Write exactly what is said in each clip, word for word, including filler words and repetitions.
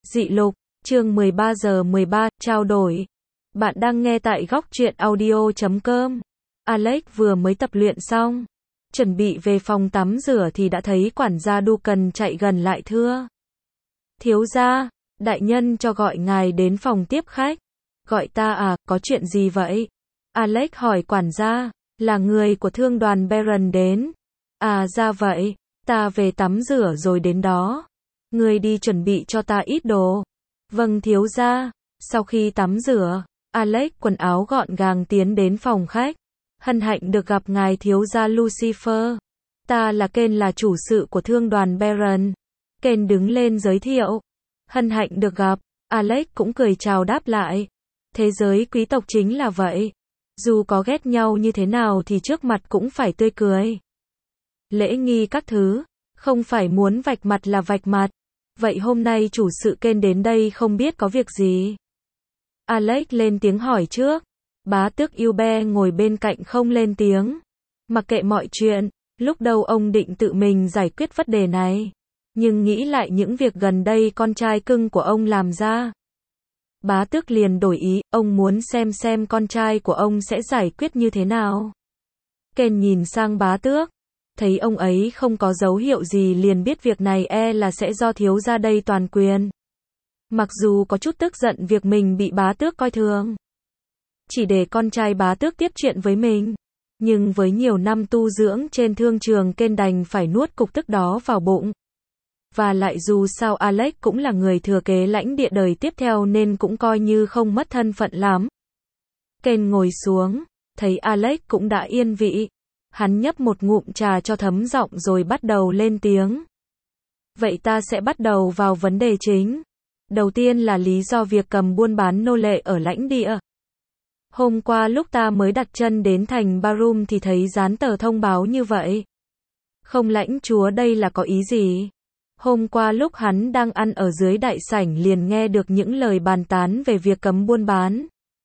Dị lục, chương mười ba giờ mười ba, trao đổi. Bạn đang nghe tại góc truyện audio chấm com. Alex vừa mới tập luyện xong, chuẩn bị về phòng tắm rửa thì đã thấy quản gia Duncan chạy gần lại thưa. Thiếu gia, đại nhân cho gọi ngài đến phòng tiếp khách. Gọi ta à, có chuyện gì vậy? Alex hỏi quản gia, là người của thương đoàn Baron đến. À ra vậy, ta về tắm rửa rồi đến đó. Người đi chuẩn bị cho ta ít đồ. Vâng thiếu gia. Sau khi tắm rửa, Alex quần áo gọn gàng tiến đến phòng khách. Hân hạnh được gặp ngài thiếu gia Lucifer. Ta là Ken, là chủ sự của thương đoàn Baron. Ken đứng lên giới thiệu. Hân hạnh được gặp. Alex cũng cười chào đáp lại. Thế giới quý tộc chính là vậy. Dù có ghét nhau như thế nào thì trước mặt cũng phải tươi cười. Lễ nghi các thứ, không phải muốn vạch mặt là vạch mặt. Vậy hôm nay chủ sự Ken đến đây không biết có việc gì? Alex lên tiếng hỏi trước. Bá tước Hubert ngồi bên cạnh không lên tiếng. Mặc kệ mọi chuyện, lúc đầu ông định tự mình giải quyết vấn đề này. Nhưng nghĩ lại những việc gần đây con trai cưng của ông làm ra. Bá tước liền đổi ý, ông muốn xem xem con trai của ông sẽ giải quyết như thế nào. Ken nhìn sang bá tước. Thấy ông ấy không có dấu hiệu gì liền biết việc này e là sẽ do thiếu gia đây toàn quyền. Mặc dù có chút tức giận việc mình bị bá tước coi thường. Chỉ để con trai bá tước tiếp chuyện với mình. Nhưng với nhiều năm tu dưỡng trên thương trường, Ken đành phải nuốt cục tức đó vào bụng. Và lại dù sao Alex cũng là người thừa kế lãnh địa đời tiếp theo nên cũng coi như không mất thân phận lắm. Ken ngồi xuống, thấy Alex cũng đã yên vị. Hắn nhấp một ngụm trà cho thấm giọng rồi bắt đầu lên tiếng. Vậy ta sẽ bắt đầu vào vấn đề chính. Đầu tiên là lý do việc cầm buôn bán nô lệ ở lãnh địa. Hôm qua lúc ta mới đặt chân đến thành Barum thì thấy dán tờ thông báo như vậy. Không lãnh chúa, đây là có ý gì? Hôm qua lúc hắn đang ăn ở dưới đại sảnh liền nghe được những lời bàn tán về việc cấm buôn bán,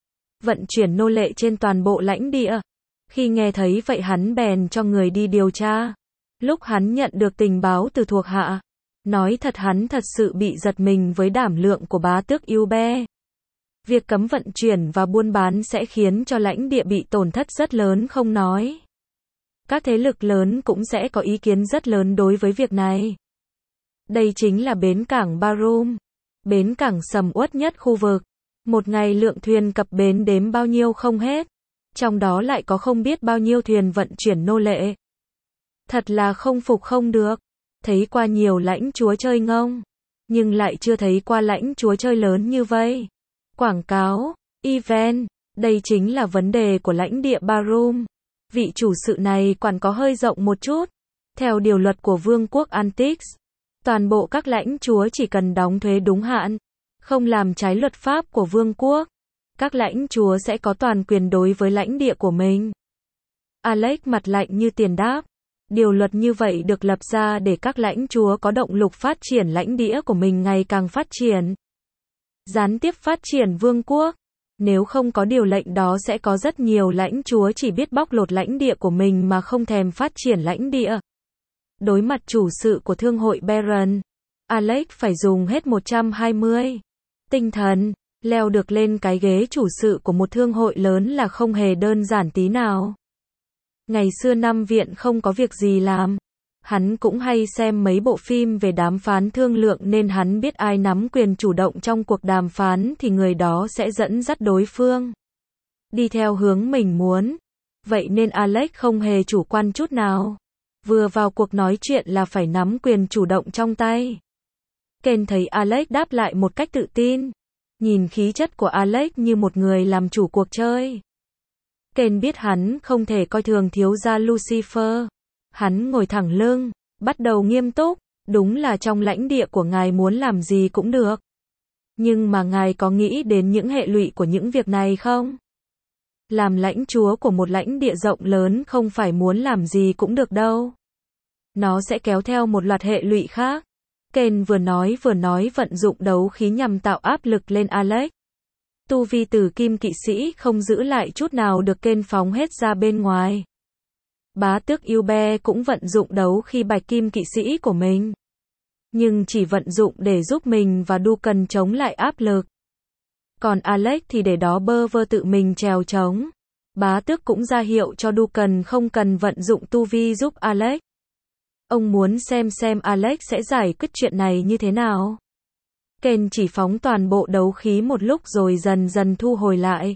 vận chuyển nô lệ trên toàn bộ lãnh địa. Khi nghe thấy vậy hắn bèn cho người đi điều tra. Lúc hắn nhận được tình báo từ thuộc hạ, nói thật hắn thật sự bị giật mình với đảm lượng của bá tước Hubert. Việc cấm vận chuyển và buôn bán sẽ khiến cho lãnh địa bị tổn thất rất lớn không nói. Các thế lực lớn cũng sẽ có ý kiến rất lớn đối với việc này. Đây chính là bến cảng Barum, bến cảng sầm uất nhất khu vực. Một ngày lượng thuyền cập bến đếm bao nhiêu không hết. Trong đó lại có không biết bao nhiêu thuyền vận chuyển nô lệ. Thật là không phục không được. Thấy qua nhiều lãnh chúa chơi ngông, nhưng lại chưa thấy qua lãnh chúa chơi lớn như vây. Quảng cáo, event, đây chính là vấn đề của lãnh địa Barum. Vị chủ sự này quản có hơi rộng một chút. Theo điều luật của Vương quốc Antix, toàn bộ các lãnh chúa chỉ cần đóng thuế đúng hạn, không làm trái luật pháp của vương quốc. Các lãnh chúa sẽ có toàn quyền đối với lãnh địa của mình. Alex mặt lạnh như tiền đáp. Điều luật như vậy được lập ra để các lãnh chúa có động lực phát triển lãnh địa của mình ngày càng phát triển. Gián tiếp phát triển vương quốc. Nếu không có điều lệnh đó sẽ có rất nhiều lãnh chúa chỉ biết bóc lột lãnh địa của mình mà không thèm phát triển lãnh địa. Đối mặt chủ sự của thương hội Baron, Alex phải dùng hết một trăm hai mươi tinh thần. Leo được lên cái ghế chủ sự của một thương hội lớn là không hề đơn giản tí nào. Ngày xưa năm viện không có việc gì làm, hắn cũng hay xem mấy bộ phim về đàm phán thương lượng nên hắn biết ai nắm quyền chủ động trong cuộc đàm phán thì người đó sẽ dẫn dắt đối phương đi theo hướng mình muốn. Vậy nên Alex không hề chủ quan chút nào. Vừa vào cuộc nói chuyện là phải nắm quyền chủ động trong tay. Ken thấy Alex đáp lại một cách tự tin. Nhìn khí chất của Alex như một người làm chủ cuộc chơi. Ken biết hắn không thể coi thường thiếu gia Lucifer. Hắn ngồi thẳng lưng, bắt đầu nghiêm túc. Đúng là trong lãnh địa của ngài muốn làm gì cũng được. Nhưng mà ngài có nghĩ đến những hệ lụy của những việc này không? Làm lãnh chúa của một lãnh địa rộng lớn không phải muốn làm gì cũng được đâu. Nó sẽ kéo theo một loạt hệ lụy khác. Ken vừa nói vừa nói vận dụng đấu khí nhằm tạo áp lực lên Alex. Tu vi tử kim kỵ sĩ không giữ lại chút nào được Ken phóng hết ra bên ngoài. Bá tước Hubert cũng vận dụng đấu khí bạch kim kỵ sĩ của mình. nhưng chỉ vận dụng để giúp mình và Duncan chống lại áp lực. Còn Alex thì để đó bơ vơ tự mình trèo trống. Bá tước cũng ra hiệu cho Duncan không cần vận dụng tu vi giúp Alex. Ông muốn xem xem Alex sẽ giải quyết chuyện này như thế nào. Ken chỉ phóng toàn bộ đấu khí một lúc rồi dần dần thu hồi lại.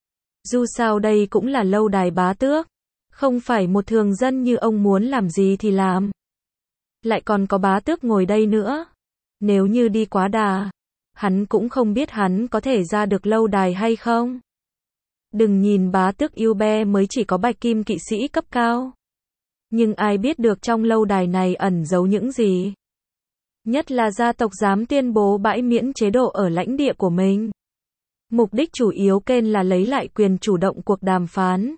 Dù sao đây cũng là lâu đài bá tước. Không phải một thường dân như ông muốn làm gì thì làm. Lại còn có bá tước ngồi đây nữa. Nếu như đi quá đà, hắn cũng không biết hắn có thể ra được lâu đài hay không. Đừng nhìn bá tước yêu be mới chỉ có bạch kim kỵ sĩ cấp cao. Nhưng ai biết được trong lâu đài này ẩn giấu những gì. Nhất là gia tộc dám tuyên bố bãi miễn chế độ ở lãnh địa của mình. Mục đích chủ yếu Ken là lấy lại quyền chủ động cuộc đàm phán.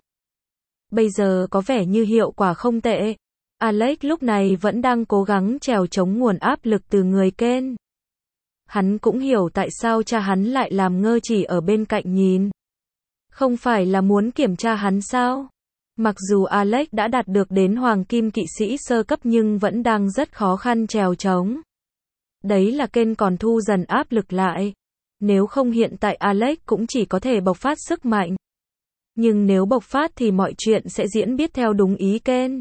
Bây giờ có vẻ như hiệu quả không tệ. Alex lúc này vẫn đang cố gắng trèo chống nguồn áp lực từ người Ken. Hắn cũng hiểu tại sao cha hắn lại làm ngơ chỉ ở bên cạnh nhìn. Không phải là muốn kiểm tra hắn sao? Mặc dù Alex đã đạt được đến hoàng kim kỵ sĩ sơ cấp nhưng vẫn đang rất khó khăn trèo chống. Đấy là Ken còn thu dần áp lực lại. Nếu không hiện tại Alex cũng chỉ có thể bộc phát sức mạnh. Nhưng nếu bộc phát thì mọi chuyện sẽ diễn biến theo đúng ý Ken.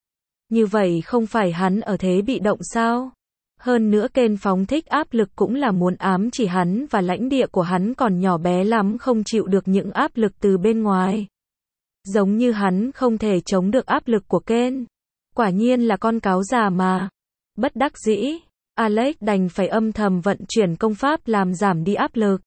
Như vậy không phải hắn ở thế bị động sao? Hơn nữa Ken phóng thích áp lực cũng là muốn ám chỉ hắn và lãnh địa của hắn còn nhỏ bé lắm không chịu được những áp lực từ bên ngoài. Giống như hắn không thể chống được áp lực của Ken. Quả nhiên là con cáo già mà. Bất đắc dĩ, Alex đành phải âm thầm vận chuyển công pháp làm giảm đi áp lực.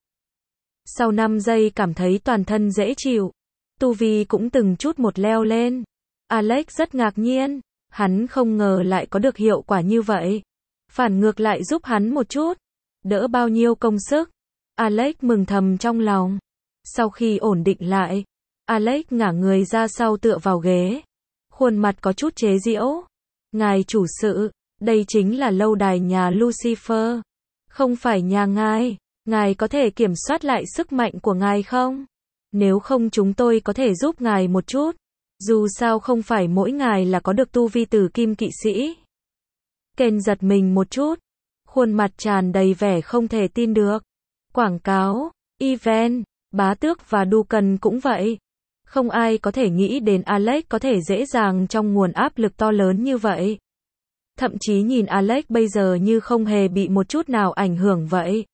Sau năm giây cảm thấy toàn thân dễ chịu. Tu vi cũng từng chút một leo lên. Alex rất ngạc nhiên. Hắn không ngờ lại có được hiệu quả như vậy. Phản ngược lại giúp hắn một chút. Đỡ bao nhiêu công sức. Alex mừng thầm trong lòng. Sau khi ổn định lại, Alex ngả người ra sau tựa vào ghế. Khuôn mặt có chút chế giễu. Ngài chủ sự, đây chính là lâu đài nhà Lucifer. Không phải nhà ngài. Ngài có thể kiểm soát lại sức mạnh của ngài không? Nếu không chúng tôi có thể giúp ngài một chút. Dù sao không phải mỗi ngài là có được tu vi tử kim kỵ sĩ. Ken giật mình một chút. Khuôn mặt tràn đầy vẻ không thể tin được. Quảng cáo, event, bá tước và Duncan cũng vậy. Không ai có thể nghĩ đến Alex có thể dễ dàng trong nguồn áp lực to lớn như vậy. Thậm chí nhìn Alex bây giờ như không hề bị một chút nào ảnh hưởng vậy.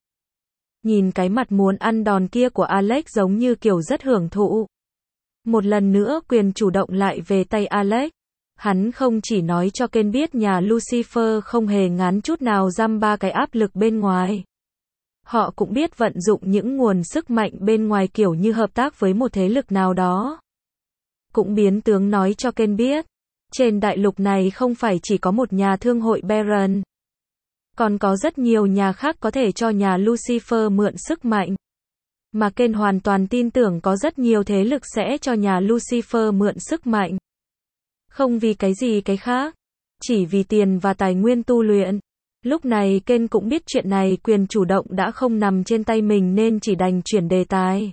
Nhìn cái mặt muốn ăn đòn kia của Alex giống như kiểu rất hưởng thụ. Một lần nữa quyền chủ động lại về tay Alex. Hắn không chỉ nói cho Ken biết nhà Lucifer không hề ngán chút nào giam ba cái áp lực bên ngoài. Họ cũng biết vận dụng những nguồn sức mạnh bên ngoài kiểu như hợp tác với một thế lực nào đó. Cũng biến tướng nói cho Ken biết. Trên đại lục này không phải chỉ có một nhà thương hội Baron. Còn có rất nhiều nhà khác có thể cho nhà Lucifer mượn sức mạnh. Mà Ken hoàn toàn tin tưởng có rất nhiều thế lực sẽ cho nhà Lucifer mượn sức mạnh. Không vì cái gì cái khác. Chỉ vì tiền và tài nguyên tu luyện. Lúc này Ken cũng biết chuyện này quyền chủ động đã không nằm trên tay mình nên chỉ đành chuyển đề tài.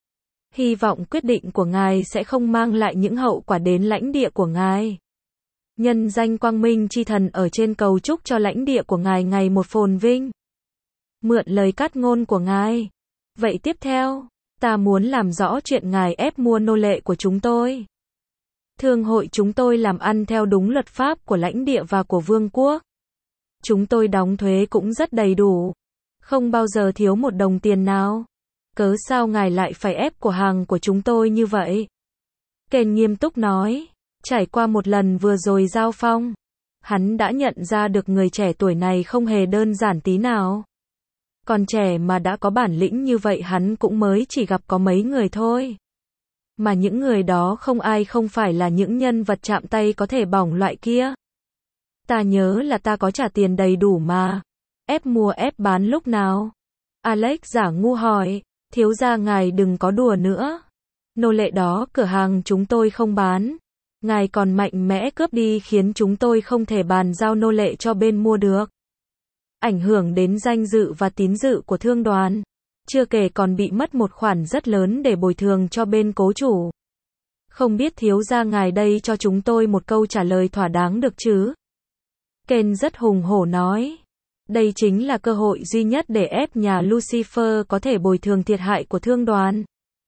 Hy vọng quyết định của ngài sẽ không mang lại những hậu quả đến lãnh địa của ngài. Nhân danh Quang Minh chi thần ở trên cầu chúc cho lãnh địa của ngài ngày một phồn vinh. Mượn lời cát ngôn của ngài. Vậy tiếp theo, ta muốn làm rõ chuyện ngài ép mua nô lệ của chúng tôi. Thương hội chúng tôi làm ăn theo đúng luật pháp của lãnh địa và của vương quốc. Chúng tôi đóng thuế cũng rất đầy đủ. Không bao giờ thiếu một đồng tiền nào. Cớ sao ngài lại phải ép của hàng của chúng tôi như vậy? Ken nghiêm túc nói. Trải qua một lần vừa rồi giao phong, hắn đã nhận ra được người trẻ tuổi này không hề đơn giản tí nào. Còn trẻ mà đã có bản lĩnh như vậy hắn cũng mới chỉ gặp có mấy người thôi. Mà những người đó không ai không phải là những nhân vật chạm tay có thể bỏng loại kia. Ta nhớ là ta có trả tiền đầy đủ mà. Ép mua ép bán lúc nào? Alex giả ngu hỏi. Thiếu gia ngài đừng có đùa nữa. Nô lệ đó cửa hàng chúng tôi không bán. Ngài còn mạnh mẽ cướp đi khiến chúng tôi không thể bàn giao nô lệ cho bên mua được. Ảnh hưởng đến danh dự và tín dự của thương đoàn. Chưa kể còn bị mất một khoản rất lớn để bồi thường cho bên cố chủ. Không biết thiếu gia ngài đây cho chúng tôi một câu trả lời thỏa đáng được chứ? Ken rất hùng hổ nói. Đây chính là cơ hội duy nhất để ép nhà Lucifer có thể bồi thường thiệt hại của thương đoàn.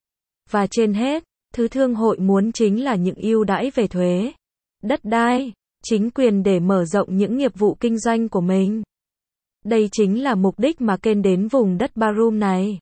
Và trên hết, thứ thương hội muốn chính là những ưu đãi về thuế, đất đai, chính quyền để mở rộng những nghiệp vụ kinh doanh của mình. Đây chính là mục đích mà Ken đến vùng đất Barum này.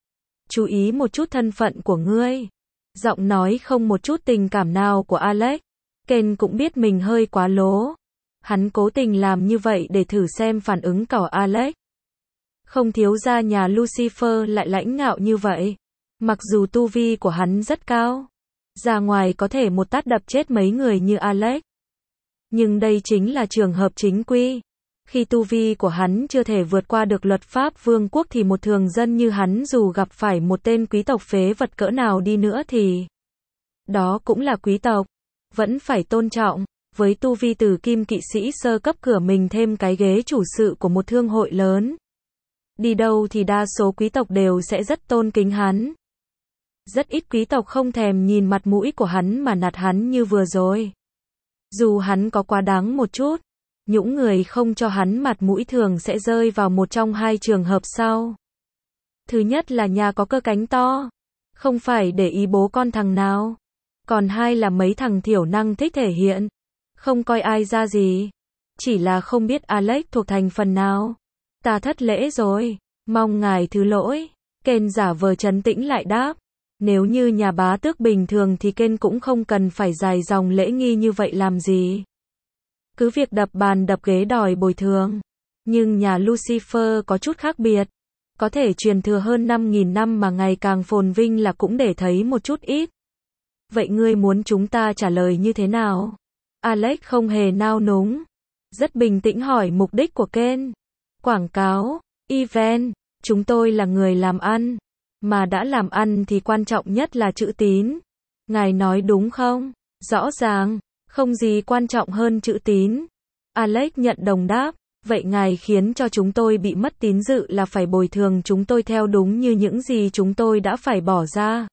Chú ý một chút thân phận của ngươi. Giọng nói không một chút tình cảm nào của Alex. Ken cũng biết mình hơi quá lố. Hắn cố tình làm như vậy để thử xem phản ứng của Alex. Không thiếu gia nhà Lucifer lại lãnh ngạo như vậy. Mặc dù tu vi của hắn rất cao. Ra ngoài có thể một tát đập chết mấy người như Alex. Nhưng đây chính là trường hợp chính quy. Khi tu vi của hắn chưa thể vượt qua được luật pháp vương quốc thì một thường dân như hắn dù gặp phải một tên quý tộc phế vật cỡ nào đi nữa thì đó cũng là quý tộc, vẫn phải tôn trọng. Với tu vi từ kim kỵ sĩ sơ cấp cửa mình thêm cái ghế chủ sự của một thương hội lớn. Đi đâu thì đa số quý tộc đều sẽ rất tôn kính hắn. Rất ít quý tộc không thèm nhìn mặt mũi của hắn mà nạt hắn như vừa rồi. Dù hắn có quá đáng một chút, những người không cho hắn mặt mũi thường sẽ rơi vào một trong hai trường hợp sau. Thứ nhất là nhà có cơ cánh to, không phải để ý bố con thằng nào. Còn hai là mấy thằng thiểu năng thích thể hiện, không coi ai ra gì. Chỉ là không biết Alex thuộc thành phần nào. Ta thất lễ rồi, mong ngài thứ lỗi. Ken giả vờ trấn tĩnh lại đáp. Nếu như nhà bá tước bình thường thì Ken cũng không cần phải dài dòng lễ nghi như vậy làm gì. Cứ việc đập bàn đập ghế đòi bồi thường. Nhưng nhà Lucifer có chút khác biệt. Có thể truyền thừa hơn năm nghìn năm mà ngày càng phồn vinh là cũng để thấy một chút ít. Vậy ngươi muốn chúng ta trả lời như thế nào? Alex không hề nao núng. Rất bình tĩnh hỏi mục đích của Ken. Quảng cáo, event, chúng tôi là người làm ăn. Mà đã làm ăn thì quan trọng nhất là chữ tín. Ngài nói đúng không? Rõ ràng, không gì quan trọng hơn chữ tín. Alex nhận đồng đáp. Vậy ngài khiến cho chúng tôi bị mất tín dự là phải bồi thường chúng tôi theo đúng như những gì chúng tôi đã phải bỏ ra.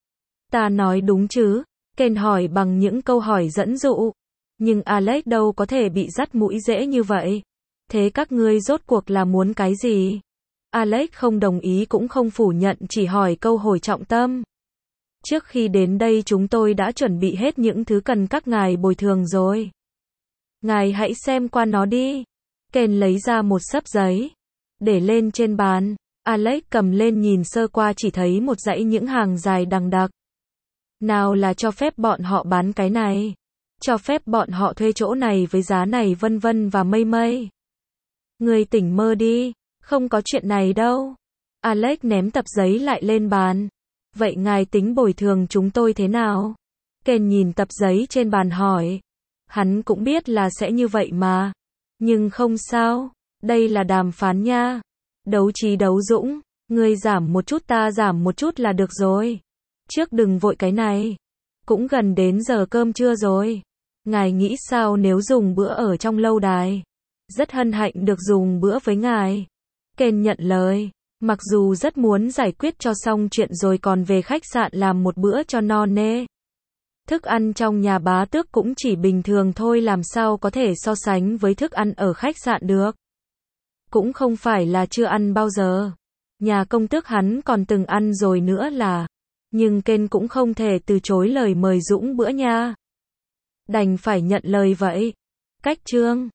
Ta nói đúng chứ? Ken hỏi bằng những câu hỏi dẫn dụ. Nhưng Alex đâu có thể bị dắt mũi dễ như vậy. Thế các ngươi rốt cuộc là muốn cái gì? Alex không đồng ý cũng không phủ nhận, chỉ hỏi câu hỏi trọng tâm. Trước khi đến đây chúng tôi đã chuẩn bị hết những thứ cần các ngài bồi thường rồi. Ngài hãy xem qua nó đi. Ken lấy ra một xấp giấy, để lên trên bàn. Alex cầm lên nhìn sơ qua chỉ thấy một dãy những hàng dài đằng đặc. Nào là cho phép bọn họ bán cái này, cho phép bọn họ thuê chỗ này với giá này vân vân và mây mây. Người tỉnh mơ đi, không có chuyện này đâu. Alex ném tập giấy lại lên bàn. Vậy ngài tính bồi thường chúng tôi thế nào? Ken nhìn tập giấy trên bàn hỏi. Hắn cũng biết là sẽ như vậy mà. Nhưng không sao, đây là đàm phán nha. Đấu trí đấu dũng, ngươi giảm một chút ta giảm một chút là được rồi. Trước đừng vội cái này. Cũng gần đến giờ cơm trưa rồi. Ngài nghĩ sao nếu dùng bữa ở trong lâu đài? Rất hân hạnh được dùng bữa với ngài. Ken nhận lời. Mặc dù rất muốn giải quyết cho xong chuyện rồi còn về khách sạn làm một bữa cho no nê. Thức ăn trong nhà bá tước cũng chỉ bình thường thôi, làm sao có thể so sánh với thức ăn ở khách sạn được. Cũng không phải là chưa ăn bao giờ. Nhà công tước hắn còn từng ăn rồi nữa là. Nhưng Ken cũng không thể từ chối lời mời Dũng bữa nha. Đành phải nhận lời vậy. Cách chương